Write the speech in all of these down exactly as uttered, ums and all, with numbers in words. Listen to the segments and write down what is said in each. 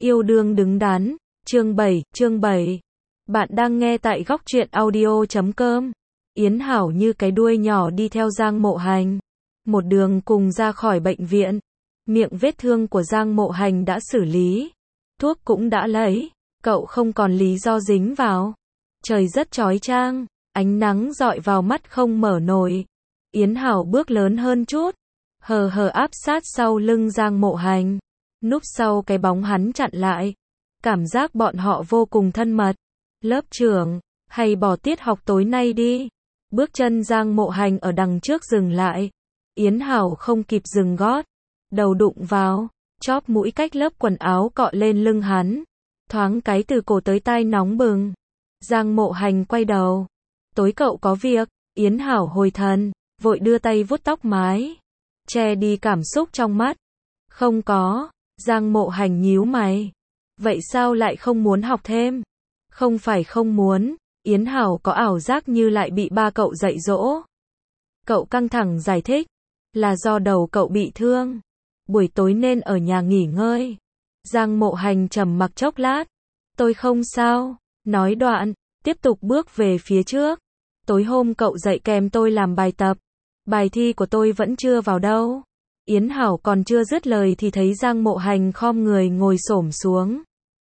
Yêu đương đứng đắn, chương bảy, chương bảy. Bạn đang nghe tại góc truyện audio chấm com. Yến Hảo như cái đuôi nhỏ đi theo Giang Mộ Hành. Một đường cùng ra khỏi bệnh viện. Miệng vết thương của Giang Mộ Hành đã xử lý. Thuốc cũng đã lấy. Cậu không còn lý do dính vào. Trời rất chói chang. Ánh nắng dọi vào mắt không mở nổi. Yến Hảo bước lớn hơn chút. Hờ hờ áp sát sau lưng Giang Mộ Hành. Núp sau cái bóng hắn chặn lại. Cảm giác bọn họ vô cùng thân mật. Lớp trưởng, hay bỏ tiết học tối nay đi. Bước chân Giang Mộ Hành ở đằng trước dừng lại. Yến Hảo không kịp dừng gót. Đầu đụng vào, chóp mũi cách lớp quần áo cọ lên lưng hắn. Thoáng cái từ cổ tới tai nóng bừng. Giang Mộ Hành quay đầu. Tối cậu có việc. Yến Hảo hồi thần, vội đưa tay vuốt tóc mái. Che đi cảm xúc trong mắt. Không có. Giang Mộ Hành nhíu mày. Vậy sao lại không muốn học thêm? Không phải không muốn. Yến Hảo có ảo giác như lại bị ba cậu dạy dỗ. Cậu căng thẳng giải thích. Là do đầu cậu bị thương. Buổi tối nên ở nhà nghỉ ngơi. Giang Mộ Hành trầm mặc chốc lát. Tôi không sao. Nói đoạn, tiếp tục bước về phía trước. Tối hôm cậu dạy kèm tôi làm bài tập. Bài thi của tôi vẫn chưa vào đâu. Yến Hảo còn chưa dứt lời thì thấy Giang Mộ Hành khom người ngồi xổm xuống.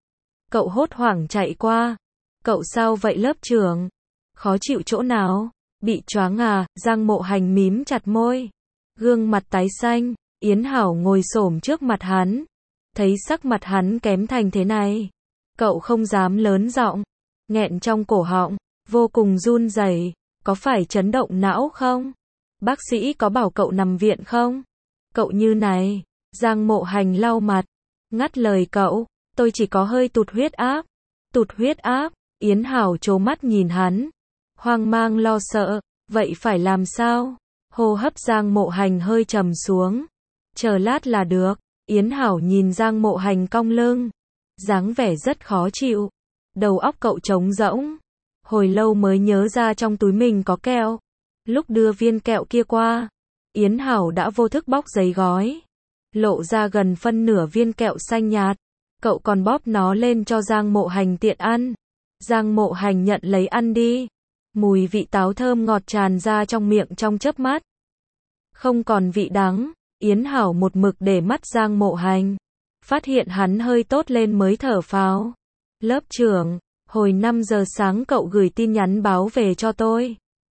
Cậu hốt hoảng chạy qua. Cậu sao vậy lớp trưởng? Khó chịu chỗ nào? Bị choáng à? Giang Mộ Hành mím chặt môi. Gương mặt tái xanh. Yến Hảo ngồi xổm trước mặt hắn. Thấy sắc mặt hắn kém thành thế này. Cậu không dám lớn giọng. Nghẹn trong cổ họng. Vô cùng run rẩy. Có phải chấn động não không? Bác sĩ có bảo cậu nằm viện không? Cậu như này. Giang Mộ Hành lau mặt. Ngắt lời cậu. Tôi chỉ có hơi tụt huyết áp. Tụt huyết áp. Yến Hảo trố mắt nhìn hắn. Hoang mang lo sợ. Vậy phải làm sao? Hô hấp Giang Mộ Hành hơi trầm xuống. Chờ lát là được. Yến Hảo nhìn Giang Mộ Hành cong lưng. Dáng vẻ rất khó chịu. Đầu óc cậu trống rỗng. Hồi lâu mới nhớ ra trong túi mình có kẹo. Lúc đưa viên kẹo kia qua, Yến Hảo đã vô thức bóc giấy gói. Lộ ra gần phân nửa viên kẹo xanh nhạt. Cậu còn bóp nó lên cho Giang Mộ Hành tiện ăn. Giang Mộ Hành nhận lấy ăn đi. Mùi vị táo thơm ngọt tràn ra trong miệng trong chớp mắt. Không còn vị đắng. Yến Hảo một mực để mắt Giang Mộ Hành. Phát hiện hắn hơi tốt lên mới thở phào. Lớp trưởng, hồi năm giờ sáng cậu gửi tin nhắn báo về cho tôi.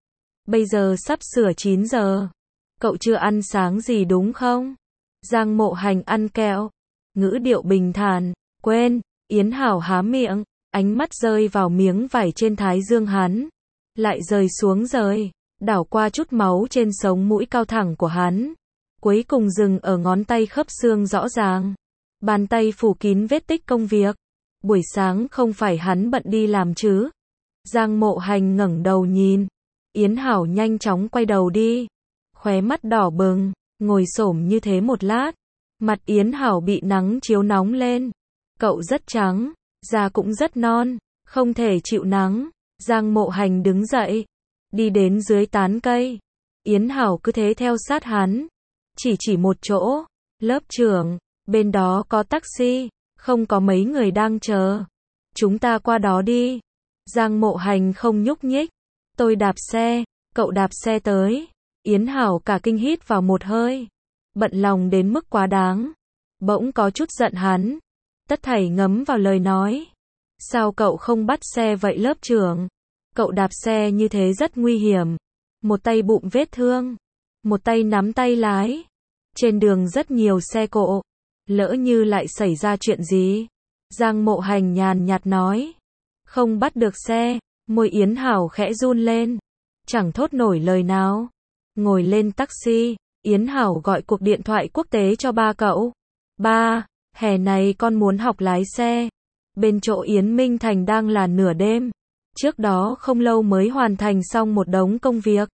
Bây giờ sắp sửa chín giờ. Cậu chưa ăn sáng gì đúng không? Giang Mộ Hành ăn kẹo. Ngữ điệu bình thản. Quên. Yến Hảo há miệng. Ánh mắt rơi vào miếng vải trên thái dương hắn. Lại rơi xuống rơi. Đảo qua chút máu trên sống mũi cao thẳng của hắn. Cuối cùng dừng ở ngón tay khớp xương rõ ràng. Bàn tay phủ kín vết tích công việc. Buổi sáng không phải hắn bận đi làm chứ? Giang Mộ Hành ngẩng đầu nhìn. Yến Hảo nhanh chóng quay đầu đi. Khóe mắt đỏ bừng. Ngồi xổm như thế một lát. Mặt Yến Hảo bị nắng chiếu nóng lên. Cậu rất trắng. Da cũng rất non. Không thể chịu nắng. Giang Mộ Hành đứng dậy. Đi đến dưới tán cây. Yến Hảo cứ thế theo sát hắn. Chỉ chỉ một chỗ. Lớp trưởng. Bên đó có taxi. Không có mấy người đang chờ. Chúng ta qua đó đi. Giang Mộ Hành không nhúc nhích. Tôi đạp xe. Cậu đạp xe tới. Yến Hảo cả kinh hít vào một hơi. Bận lòng đến mức quá đáng. Bỗng có chút giận hắn. Tất thảy ngấm vào lời nói. Sao cậu không bắt xe vậy lớp trưởng? Cậu đạp xe như thế rất nguy hiểm. Một tay bụng vết thương. Một tay nắm tay lái. Trên đường rất nhiều xe cộ. Lỡ như lại xảy ra chuyện gì? Giang Mộ Hành nhàn nhạt nói. Không bắt được xe. Môi Yến Hảo khẽ run lên. Chẳng thốt nổi lời nào. Ngồi lên taxi. Yến Hảo gọi cuộc điện thoại quốc tế cho ba cậu. Ba, hè này con muốn học lái xe. Bên chỗ Yến Minh Thành đang là nửa đêm. Trước đó không lâu mới hoàn thành xong một đống công việc.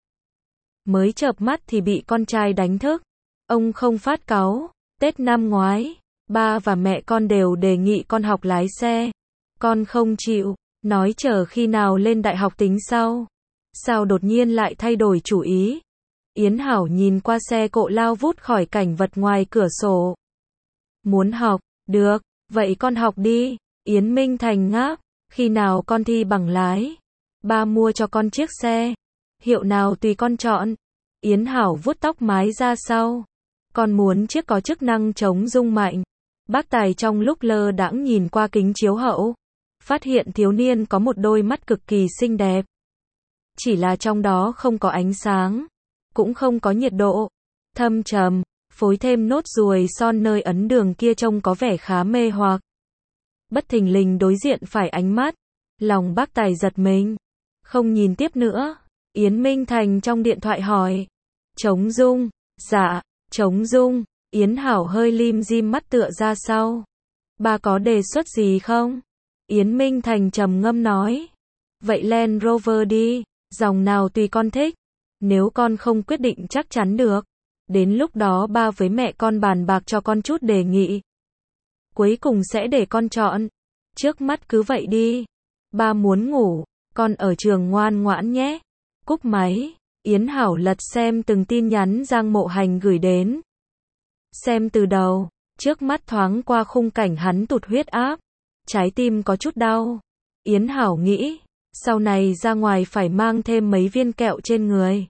Mới chợp mắt thì bị con trai đánh thức. Ông không phát cáu. Tết năm ngoái, ba và mẹ con đều đề nghị con học lái xe. Con không chịu, nói chờ khi nào lên đại học tính sau. Sao đột nhiên lại thay đổi chủ ý? Yến Hảo nhìn qua xe cộ lao vút khỏi cảnh vật ngoài cửa sổ. Muốn học, được, Vậy con học đi. Yến Minh Thành ngáp. Khi nào con thi bằng lái? Ba mua cho con chiếc xe. Hiệu nào tùy con chọn. Yến Hảo vuốt tóc mái ra sau. Con muốn chiếc có chức năng chống rung mạnh. Bác Tài trong lúc lơ đãng nhìn qua kính chiếu hậu, phát hiện thiếu niên có một đôi mắt cực kỳ xinh đẹp. Chỉ là trong đó không có ánh sáng, cũng không có nhiệt độ. Thâm trầm, phối thêm nốt ruồi son nơi ấn đường kia trông có vẻ khá mê hoặc. Bất thình lình đối diện phải ánh mắt, lòng bác Tài giật mình. Không nhìn tiếp nữa, Yến Minh Thành trong điện thoại hỏi. Chống rung, dạ, chống rung. Yến Hảo hơi lim dim mắt tựa ra sau. Ba có đề xuất gì không? Yến Minh Thành trầm ngâm nói. Vậy Land Rover đi, dòng nào tùy con thích. Nếu con không quyết định chắc chắn được, đến lúc đó ba với mẹ con bàn bạc cho con chút đề nghị. Cuối cùng sẽ để con chọn. Trước mắt cứ vậy đi. Ba muốn ngủ, con ở trường ngoan ngoãn nhé. Cúp máy, Yến Hảo lật xem từng tin nhắn Giang Mộ Hành gửi đến. Xem từ đầu, trước mắt thoáng qua khung cảnh hắn tụt huyết áp. Trái tim có chút đau. Yến Hảo nghĩ, sau này ra ngoài phải mang thêm mấy viên kẹo trên người.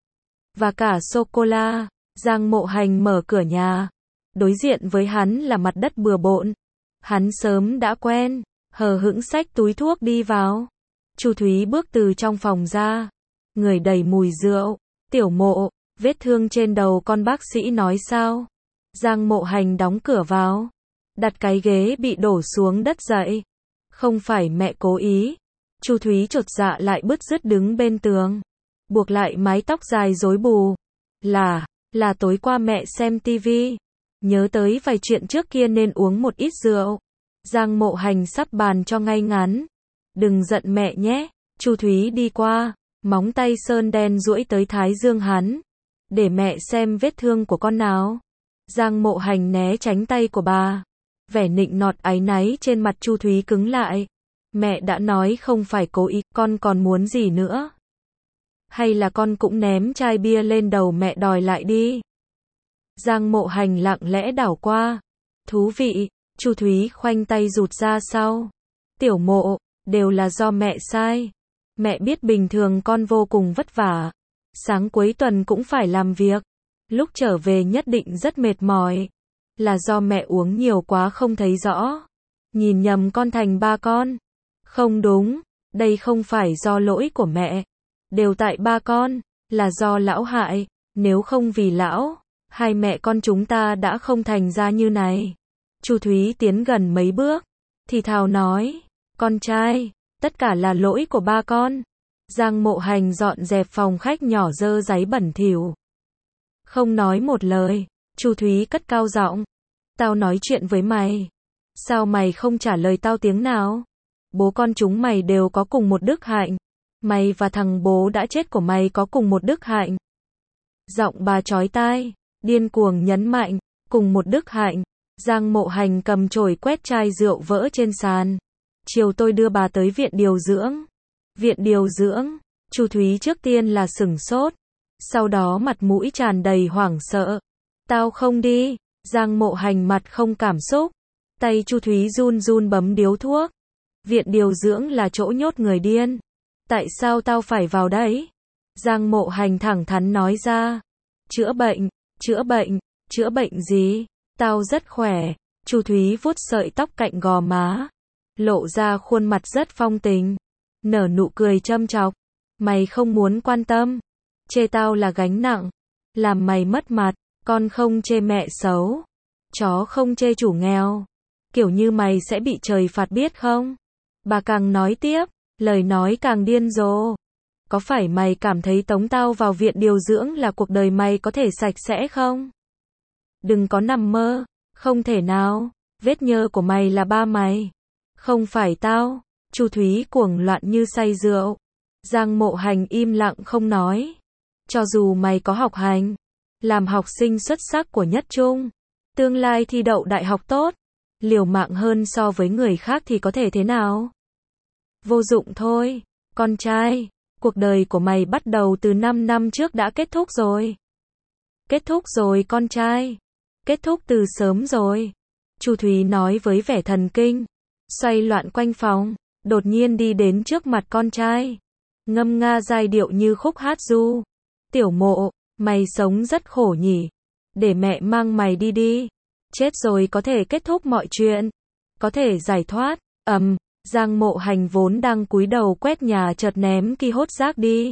Và cả sô-cô-la. Giang Mộ Hành mở cửa nhà. Đối diện với hắn là mặt đất bừa bộn. Hắn sớm đã quen, hờ hững xách túi thuốc đi vào. Chu Thúy bước từ trong phòng ra. Người đầy mùi rượu. Tiểu Mộ, vết thương trên đầu con bác sĩ nói sao? Giang Mộ Hành đóng cửa vào. Đặt cái ghế bị đổ xuống đất dậy. Không phải mẹ cố ý. Chu Thúy chột dạ lại bứt rứt đứng bên tường. Buộc lại mái tóc dài rối bù. Là, là tối qua mẹ xem tivi. Nhớ tới vài chuyện trước kia nên uống một ít rượu. Giang Mộ Hành sắp bàn cho ngay ngắn. Đừng giận mẹ nhé. Chu Thúy đi qua, móng tay sơn đen duỗi tới thái dương hắn. Để mẹ xem vết thương của con nào. Giang Mộ Hành né tránh tay của bà. Vẻ nịnh nọt áy náy trên mặt Chu Thúy cứng lại. Mẹ đã nói không phải cố ý, con còn muốn gì nữa? Hay là con cũng ném chai bia lên đầu mẹ đòi lại đi? Giang Mộ Hành lặng lẽ đảo qua. Thú vị. Chu Thúy khoanh tay rụt ra sau. Tiểu Mộ, đều là do mẹ sai. Mẹ biết bình thường con vô cùng vất vả. Sáng cuối tuần cũng phải làm việc. Lúc trở về nhất định rất mệt mỏi. Là do mẹ uống nhiều quá không thấy rõ. Nhìn nhầm con thành ba con. Không đúng, đây không phải do lỗi của mẹ. Đều tại ba con, là do lão hại. Nếu không vì lão, hai mẹ con chúng ta đã không thành ra như này. Chu Thúy tiến gần mấy bước, thì thào nói. Con trai, tất cả là lỗi của ba con. Giang Mộ Hành dọn dẹp phòng khách nhỏ dơ giấy bẩn thỉu. Không nói một lời, Chu Thúy cất cao giọng. Tao nói chuyện với mày. Sao mày không trả lời tao tiếng nào? Bố con chúng mày đều có cùng một đức hạnh. Mày và thằng bố đã chết của mày có cùng một đức hạnh. Giọng bà chói tai, điên cuồng nhấn mạnh, cùng một đức hạnh. Giang Mộ Hành cầm chổi quét chai rượu vỡ trên sàn. Chiều tôi đưa bà tới viện điều dưỡng. Viện điều dưỡng, Chu Thúy trước tiên là sửng sốt. Sau đó mặt mũi tràn đầy hoảng sợ. Tao không đi. Giang Mộ Hành mặt không cảm xúc. Tay Chu Thúy run run bấm điếu thuốc. Viện điều dưỡng là chỗ nhốt người điên. Tại sao tao phải vào đấy? Giang Mộ Hành thẳng thắn nói ra. Chữa bệnh, chữa bệnh, chữa bệnh gì? Tao rất khỏe. Chu Thúy vuốt sợi tóc cạnh gò má. Lộ ra khuôn mặt rất phong tình. Nở nụ cười châm chọc. Mày không muốn quan tâm. Chê tao là gánh nặng. Làm mày mất mặt. Con không chê mẹ xấu. Chó không chê chủ nghèo. Kiểu như mày sẽ bị trời phạt biết không? Bà càng nói tiếp. Lời nói càng điên rồ. Có phải mày cảm thấy tống tao vào viện điều dưỡng là cuộc đời mày có thể sạch sẽ không? Đừng có nằm mơ. Không thể nào. Vết nhơ của mày là ba mày. Không phải tao. Chu Thúy cuồng loạn như say rượu. Giang Mộ Hành im lặng không nói. Cho dù mày có học hành, làm học sinh xuất sắc của nhất trung, tương lai thi đậu đại học tốt, liều mạng hơn so với người khác thì có thể thế nào? Vô dụng thôi, con trai. Cuộc đời của mày bắt đầu từ năm năm trước đã kết thúc rồi. Kết thúc rồi con trai. Kết thúc từ sớm rồi. Chu Thúy nói với vẻ thần kinh, xoay loạn quanh phòng, đột nhiên đi đến trước mặt con trai, ngâm nga giai điệu như khúc hát du. Tiểu Mộ, mày sống rất khổ nhỉ, để mẹ mang mày đi đi, chết rồi có thể kết thúc mọi chuyện, có thể giải thoát. Ầm, um, Giang Mộ Hành vốn đang cúi đầu quét nhà chợt ném ki hốt rác đi,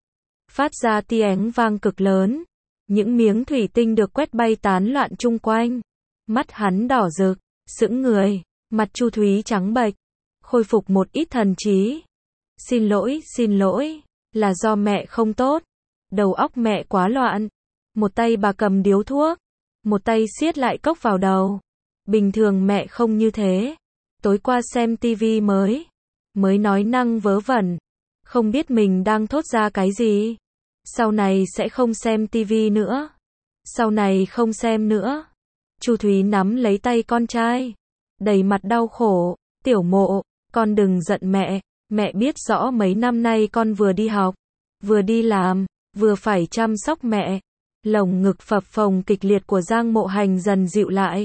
phát ra tiếng vang cực lớn, những miếng thủy tinh được quét bay tán loạn chung quanh, mắt hắn đỏ rực, sững người, mặt Chu Thúy trắng bệch, khôi phục một ít thần trí. Xin lỗi, xin lỗi, là do mẹ không tốt, đầu óc mẹ quá loạn. Một tay bà cầm điếu thuốc, một tay siết lại cốc vào đầu. Bình thường mẹ không như thế. Tối qua xem tivi mới, mới nói năng vớ vẩn, không biết mình đang thốt ra cái gì. Sau này sẽ không xem tivi nữa. Sau này không xem nữa. Chu Thúy nắm lấy tay con trai, đầy mặt đau khổ. Tiểu Mộ, con đừng giận mẹ, mẹ biết rõ mấy năm nay con vừa đi học, vừa đi làm, vừa phải chăm sóc mẹ. Lồng ngực phập phồng kịch liệt của Giang Mộ Hành dần dịu lại.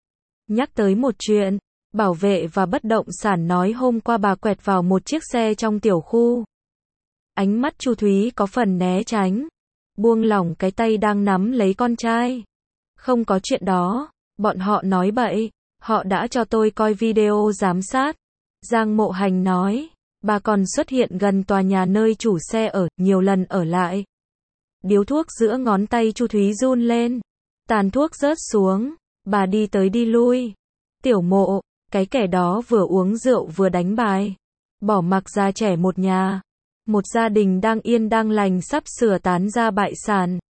Nhắc tới một chuyện, bảo vệ và bất động sản nói hôm qua bà quẹt vào một chiếc xe trong tiểu khu. Ánh mắt Chu Thúy có phần né tránh, buông lỏng cái tay đang nắm lấy con trai. Không có chuyện đó, bọn họ nói bậy, họ đã cho tôi coi video giám sát. Giang Mộ Hành nói, bà còn xuất hiện gần tòa nhà nơi chủ xe ở, nhiều lần ở lại. Điếu thuốc giữa ngón tay Chu Thúy run lên, tàn thuốc rớt xuống, bà đi tới đi lui. Tiểu Mộ, cái kẻ đó vừa uống rượu vừa đánh bài, bỏ mặc già trẻ một nhà, một gia đình đang yên đang lành sắp sửa tán ra bại sản.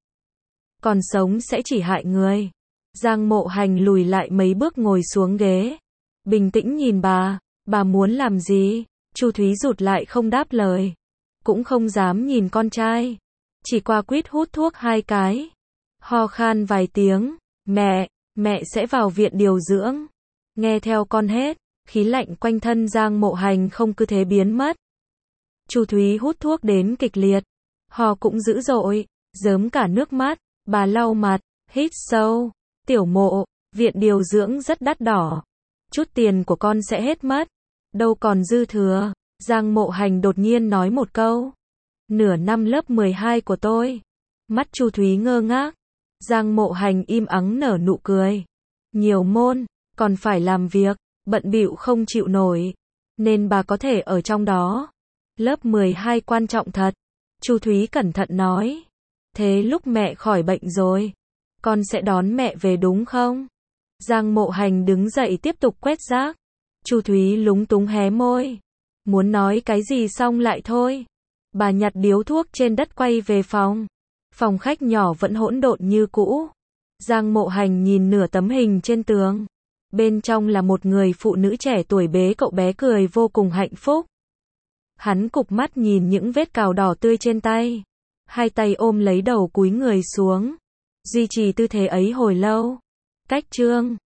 Còn sống sẽ chỉ hại người. Giang Mộ Hành lùi lại mấy bước ngồi xuống ghế, bình tĩnh nhìn bà, bà muốn làm gì? Chu Thúy rụt lại không đáp lời, cũng không dám nhìn con trai, chỉ qua quýt hút thuốc hai cái, ho khan vài tiếng. Mẹ, mẹ sẽ vào viện điều dưỡng. Nghe theo con hết, khí lạnh quanh thân Giang Mộ Hành không cứ thế biến mất. Chu Thúy hút thuốc đến kịch liệt, ho cũng dữ dội, rớm cả nước mắt, bà lau mặt, hít sâu. Tiểu Mộ, viện điều dưỡng rất đắt đỏ, chút tiền của con sẽ hết mất, đâu còn dư thừa. Giang Mộ Hành đột nhiên nói một câu, nửa năm lớp mười hai của tôi. Mắt Chu Thúy ngơ ngác. Giang Mộ Hành im ắng nở nụ cười. Nhiều môn, còn phải làm việc, bận bịu không chịu nổi, nên bà có thể ở trong đó. Lớp mười hai quan trọng thật. Chu Thúy cẩn thận nói. Thế lúc mẹ khỏi bệnh rồi, con sẽ đón mẹ về đúng không? Giang Mộ Hành đứng dậy tiếp tục quét rác. Chu Thúy lúng túng hé môi, muốn nói cái gì xong lại thôi. Bà nhặt điếu thuốc trên đất quay về phòng. Phòng khách nhỏ vẫn hỗn độn như cũ. Giang Mộ Hành nhìn nửa tấm hình trên tường. Bên trong là một người phụ nữ trẻ tuổi bế cậu bé cười vô cùng hạnh phúc. Hắn cụp mắt nhìn những vết cào đỏ tươi trên tay. Hai tay ôm lấy đầu cúi người xuống. Duy trì tư thế ấy hồi lâu. Cách chương